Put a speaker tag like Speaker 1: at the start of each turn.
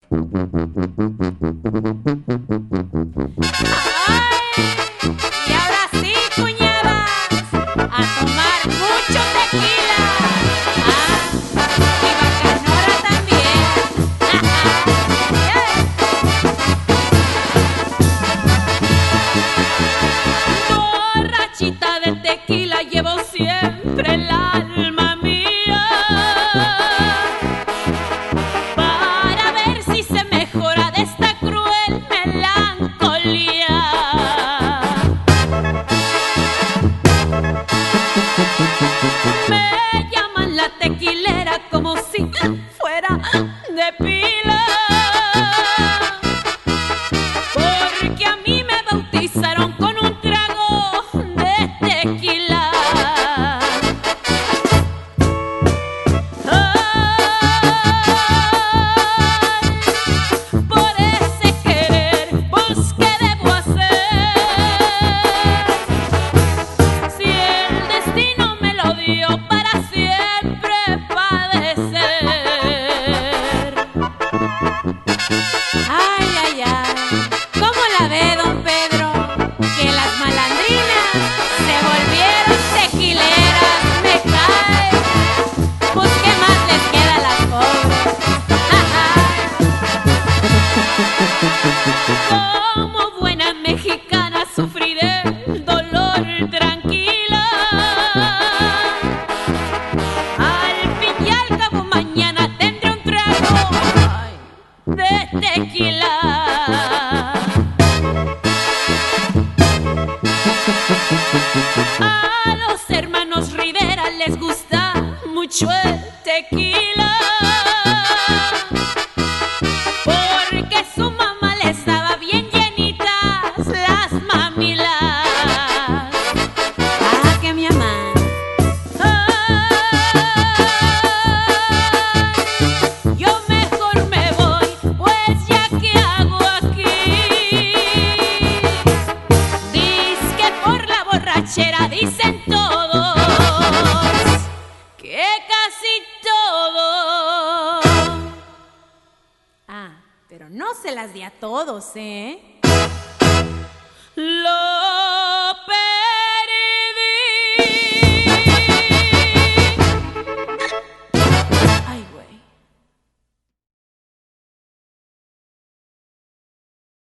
Speaker 1: ¡Ay! Y ahora sí, cuñadas, a tomar mucho tequila. Ah, y bacanora también. Borrachita de tequila llevo siempre el alma mía, para ver si se mejora de esta cruel melancolía. Me llaman la tequilera como si fuera de pila, porque a mí me bautizaron con un trago de tequila. Ay, por ese querer, pues ¿qué debo hacer? Si el destino me lo dio para siempre padecer. Ay, ay, ay, ¿cómo la ve, don Pedro? Que las malandrinas se volvieron tequileras, me cae. Pues ¿qué más les queda a las pobres? Como buena mexicana sufriré el dolor tranquila. Al fin y al cabo mañana tendré un trago, ay, de tequila. A los hermanos Rivera les gusta mucho el tequila, porque su mamá les daba bien llenitas las mamilas. Ah, que mi mamá. Ay, yo mejor me voy, pues ya que hago aquí. Dizque por la borrachera dicen todos que casi todo. Ah, pero no se las di a todos, ¿eh?